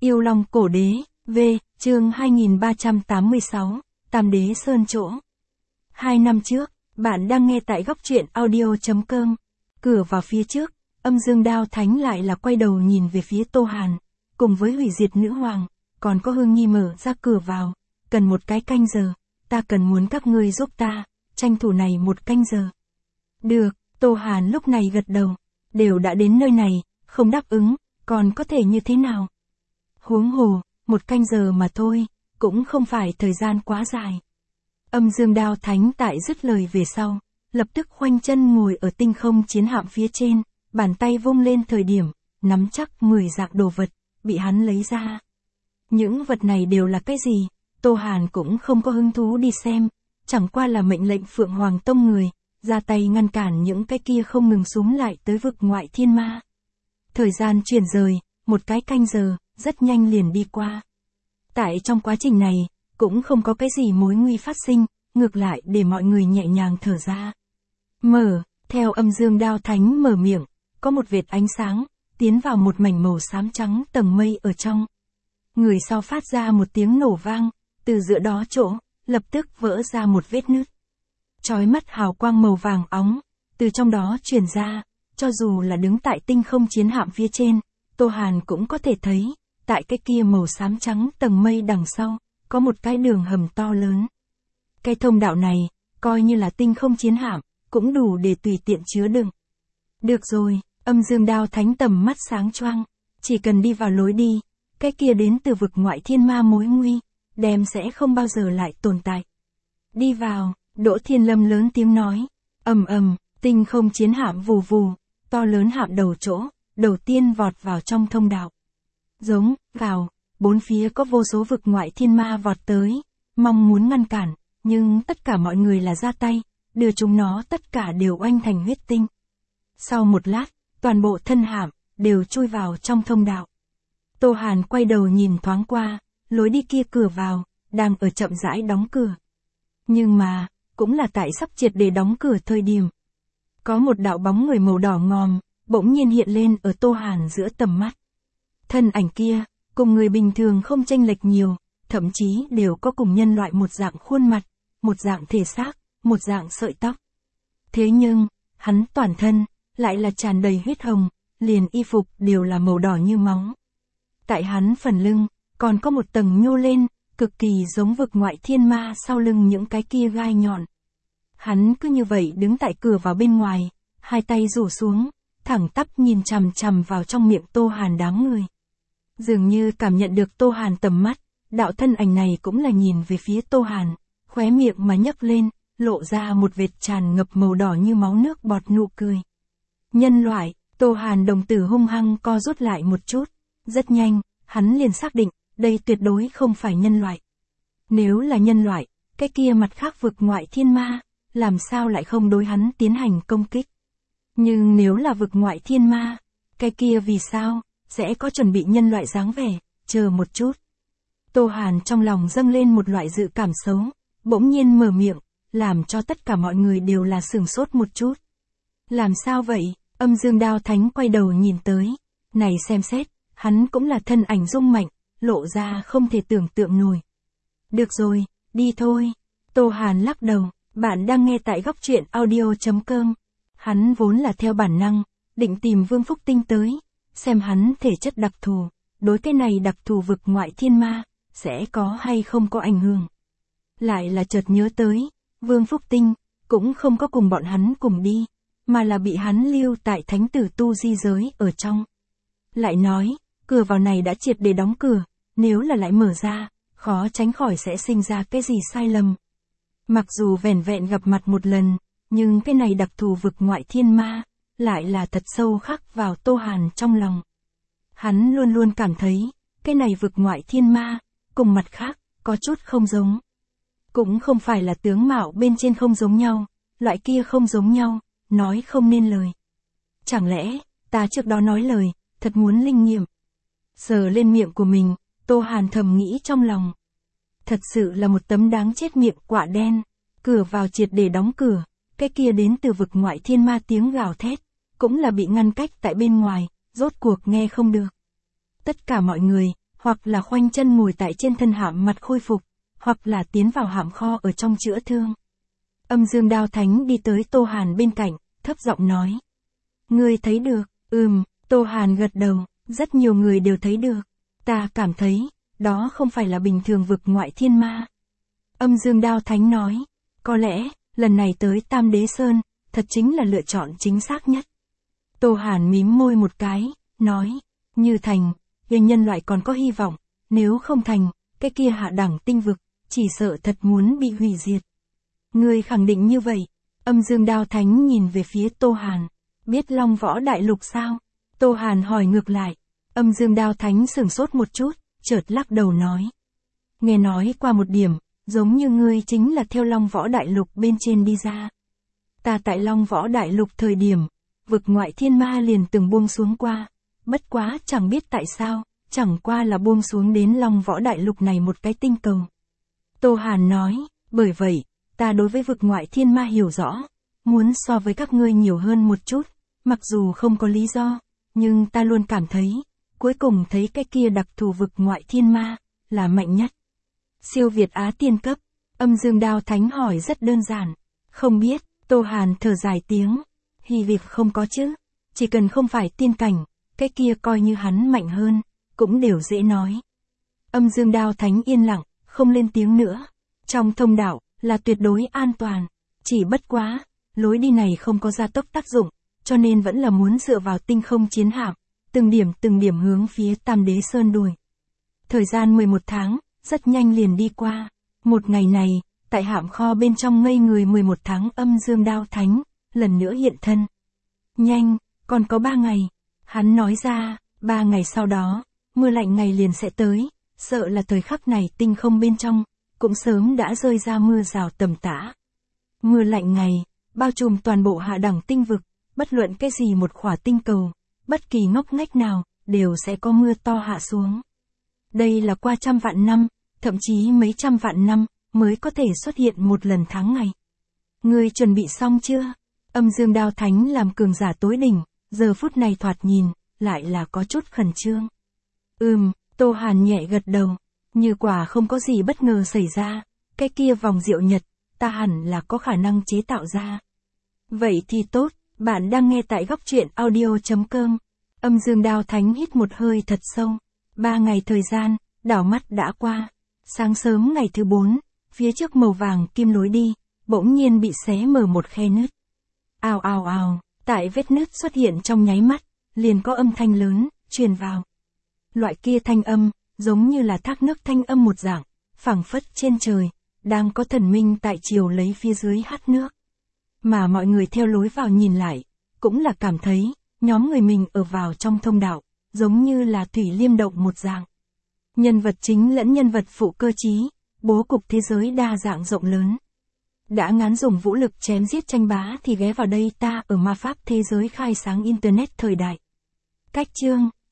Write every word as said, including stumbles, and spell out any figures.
Yêu Long Cổ Đế, V, chương hai nghìn ba trăm tám mươi sáu, Tam Đế Sơn Chỗ. Hai năm trước, bạn đang nghe tại góc truyện audio chấm com. Cửa vào phía trước, Âm Dương Đao Thánh lại là quay đầu nhìn về phía Tô Hàn, cùng với Hủy Diệt Nữ Hoàng, còn có Hương Nhi mở ra cửa vào, cần một cái canh giờ, ta cần muốn các ngươi giúp ta, tranh thủ này một canh giờ. Được, Tô Hàn lúc này gật đầu, đều đã đến nơi này, không đáp ứng, còn có thể như thế nào? Huống hồ, một canh giờ mà thôi, cũng không phải thời gian quá dài. Âm Dương Đao Thánh tại dứt lời về sau, lập tức khoanh chân ngồi ở tinh không chiến hạm phía trên, bàn tay vung lên thời điểm, nắm chắc mười dạng đồ vật, bị hắn lấy ra. Những vật này đều là cái gì? Tô Hàn cũng không có hứng thú đi xem, chẳng qua là mệnh lệnh Phượng Hoàng Tông người, ra tay ngăn cản những cái kia không ngừng xúm lại tới vực ngoại thiên ma. Thời gian chuyển rời, một cái canh giờ, rất nhanh liền đi qua. Tại trong quá trình này, cũng không có cái gì mối nguy phát sinh, ngược lại để mọi người nhẹ nhàng thở ra. Mở, theo Âm Dương Đao Thánh mở miệng, có một vệt ánh sáng, tiến vào một mảnh màu xám trắng tầng mây ở trong. Người sau phát ra một tiếng nổ vang, từ giữa đó chỗ, lập tức vỡ ra một vết nứt. Chói mắt hào quang màu vàng óng, từ trong đó truyền ra, cho dù là đứng tại tinh không chiến hạm phía trên, Tô Hàn cũng có thể thấy, tại cái kia màu xám trắng tầng mây đằng sau, có một cái đường hầm to lớn. Cái thông đạo này, coi như là tinh không chiến hạm, cũng đủ để tùy tiện chứa đựng. Được rồi, Âm Dương Đao Thánh tầm mắt sáng choang, chỉ cần đi vào lối đi, cái kia đến từ vực ngoại thiên ma mối nguy, đem sẽ không bao giờ lại tồn tại. Đi vào, Đỗ Thiên Lâm lớn tiếng nói, ầm ầm, tinh không chiến hạm vù vù, to lớn hạm đầu chỗ, đầu tiên vọt vào trong thông đạo. Giống, vào, bốn phía có vô số vực ngoại thiên ma vọt tới, mong muốn ngăn cản, nhưng tất cả mọi người là ra tay, đưa chúng nó tất cả đều oanh thành huyết tinh. Sau một lát, toàn bộ thân hạm, đều chui vào trong thông đạo. Tô Hàn quay đầu nhìn thoáng qua, lối đi kia cửa vào, đang ở chậm rãi đóng cửa. Nhưng mà, cũng là tại sắp triệt để đóng cửa thời điểm. Có một đạo bóng người màu đỏ ngòm, bỗng nhiên hiện lên ở Tô Hàn giữa tầm mắt. Thân ảnh kia, cùng người bình thường không chênh lệch nhiều, thậm chí đều có cùng nhân loại một dạng khuôn mặt, một dạng thể xác, một dạng sợi tóc. Thế nhưng, hắn toàn thân, lại là tràn đầy huyết hồng, liền y phục đều là màu đỏ như máu. Tại hắn phần lưng, còn có một tầng nhô lên, cực kỳ giống vực ngoại thiên ma sau lưng những cái kia gai nhọn. Hắn cứ như vậy đứng tại cửa vào bên ngoài, hai tay rủ xuống, thẳng tắp nhìn chằm chằm vào trong miệng Tô Hàn đám người. Dường như cảm nhận được Tô Hàn tầm mắt, đạo thân ảnh này cũng là nhìn về phía Tô Hàn, khóe miệng mà nhấc lên, lộ ra một vệt tràn ngập màu đỏ như máu nước bọt nụ cười. Nhân loại, Tô Hàn đồng tử hung hăng co rút lại một chút, rất nhanh, hắn liền xác định, đây tuyệt đối không phải nhân loại. Nếu là nhân loại, cái kia mặt khác vực ngoại thiên ma, làm sao lại không đối hắn tiến hành công kích. Nhưng nếu là vực ngoại thiên ma, cái kia vì sao, sẽ có chuẩn bị nhân loại dáng vẻ, chờ một chút. Tô Hàn trong lòng dâng lên một loại dự cảm xấu, bỗng nhiên mở miệng, làm cho tất cả mọi người đều là sửng sốt một chút. Làm sao vậy? Âm Dương Đao Thánh quay đầu nhìn tới, này xem xét, hắn cũng là thân ảnh rung mạnh, lộ ra không thể tưởng tượng nổi. Được rồi, đi thôi. Tô Hàn lắc đầu, bạn đang nghe tại góc truyện audio chấm com. Hắn vốn là theo bản năng, định tìm Vương Phúc Tinh tới, xem hắn thể chất đặc thù, đối cái này đặc thù vực ngoại thiên ma, sẽ có hay không có ảnh hưởng. Lại là chợt nhớ tới, Vương Phúc Tinh, cũng không có cùng bọn hắn cùng đi, mà là bị hắn lưu tại thánh tử tu di giới ở trong. Lại nói, cửa vào này đã triệt để đóng cửa, nếu là lại mở ra, khó tránh khỏi sẽ sinh ra cái gì sai lầm. Mặc dù vẻn vẹn gặp mặt một lần, nhưng cái này đặc thù vực ngoại thiên ma, lại là thật sâu khắc vào Tô Hàn trong lòng. Hắn luôn luôn cảm thấy, cái này vực ngoại thiên ma, cùng mặt khác, có chút không giống. Cũng không phải là tướng mạo bên trên không giống nhau, loại kia không giống nhau, nói không nên lời. Chẳng lẽ, ta trước đó nói lời, thật muốn linh nghiệm. Sờ lên miệng của mình, Tô Hàn thầm nghĩ trong lòng. Thật sự là một tấm đáng chết miệng quạ đen, cửa vào triệt để đóng cửa, cái kia đến từ vực ngoại thiên ma tiếng gào thét, cũng là bị ngăn cách tại bên ngoài, rốt cuộc nghe không được. Tất cả mọi người, hoặc là khoanh chân ngồi tại trên thân hạm mặt khôi phục, hoặc là tiến vào hạm kho ở trong chữa thương. Âm Dương Đao Thánh đi tới Tô Hàn bên cạnh, thấp giọng nói. Ngươi thấy được, ừm, Tô Hàn gật đầu, rất nhiều người đều thấy được. Ta cảm thấy, đó không phải là bình thường vực ngoại thiên ma. Âm Dương Đao Thánh nói, có lẽ, lần này tới Tam Đế Sơn, thật chính là lựa chọn chính xác nhất. Tô Hàn mím môi một cái, nói, như thành, về nhân loại còn có hy vọng, nếu không thành, cái kia hạ đẳng tinh vực, chỉ sợ thật muốn bị hủy diệt. Ngươi khẳng định như vậy. Âm Dương Đao Thánh nhìn về phía Tô Hàn, biết Long Võ Đại Lục sao? Tô Hàn hỏi ngược lại. Âm Dương Đao Thánh sửng sốt một chút, chợt lắc đầu nói. Nghe nói qua một điểm, giống như ngươi chính là theo Long Võ Đại Lục bên trên đi ra. Ta tại Long Võ Đại Lục thời điểm, vực ngoại thiên ma liền từng buông xuống qua, bất quá chẳng biết tại sao, chẳng qua là buông xuống đến Long Võ Đại Lục này một cái tinh cầu. Tô Hàn nói, bởi vậy, ta đối với vực ngoại thiên ma hiểu rõ, muốn so với các ngươi nhiều hơn một chút, mặc dù không có lý do, nhưng ta luôn cảm thấy, cuối cùng thấy cái kia đặc thù vực ngoại thiên ma, là mạnh nhất. Siêu Việt Á tiên cấp, Âm Dương Đao Thánh hỏi rất đơn giản, không biết, Tô Hàn thở dài tiếng, hy việc không có chứ, chỉ cần không phải tiên cảnh, cái kia coi như hắn mạnh hơn, cũng đều dễ nói. Âm Dương Đao Thánh yên lặng, không lên tiếng nữa, trong thông đạo, là tuyệt đối an toàn, chỉ bất quá, lối đi này không có gia tốc tác dụng, cho nên vẫn là muốn dựa vào tinh không chiến hạm, từng điểm từng điểm hướng phía Tam Đế Sơn đuổi. Thời gian mười một tháng, rất nhanh liền đi qua, một ngày này, tại hạm kho bên trong ngây người mười một tháng Âm Dương Đao Thánh, lần nữa hiện thân. Nhanh, còn có ba ngày, hắn nói ra, ba ngày sau đó, mưa lạnh ngày liền sẽ tới, sợ là thời khắc này tinh không bên trong, cũng sớm đã rơi ra mưa rào tầm tã. Mưa lạnh ngày, bao trùm toàn bộ hạ đẳng tinh vực, bất luận cái gì một khỏa tinh cầu, bất kỳ ngóc ngách nào, đều sẽ có mưa to hạ xuống. Đây là qua trăm vạn năm, thậm chí mấy trăm vạn năm, mới có thể xuất hiện một lần tháng ngày. Ngươi chuẩn bị xong chưa? Âm Dương Đao Thánh làm cường giả tối đỉnh, giờ phút này thoạt nhìn, lại là có chút khẩn trương. Ừm, Tô Hàn nhẹ gật đầu, như quả không có gì bất ngờ xảy ra, cái kia vòng diệu nhật, ta hẳn là có khả năng chế tạo ra. Vậy thì tốt, bạn đang nghe tại góc truyện audio chấm com. Âm Dương Đao Thánh hít một hơi thật sâu. Ba ngày thời gian, đảo mắt đã qua. Sáng sớm ngày thứ bốn, phía trước màu vàng kim lối đi, bỗng nhiên bị xé mở một khe nứt. Ào ào ào, tại vết nứt xuất hiện trong nháy mắt, liền có âm thanh lớn, truyền vào. Loại kia thanh âm, giống như là thác nước thanh âm một dạng, phảng phất trên trời, đang có thần minh tại chiều lấy phía dưới hát nước. Mà mọi người theo lối vào nhìn lại, cũng là cảm thấy, nhóm người mình ở vào trong thông đạo, giống như là thủy liêm động một dạng. Nhân vật chính lẫn nhân vật phụ cơ trí, bố cục thế giới đa dạng rộng lớn. Đã ngán dùng vũ lực chém giết tranh bá thì ghé vào đây ta ở ma pháp thế giới khai sáng Internet thời đại. Cách chương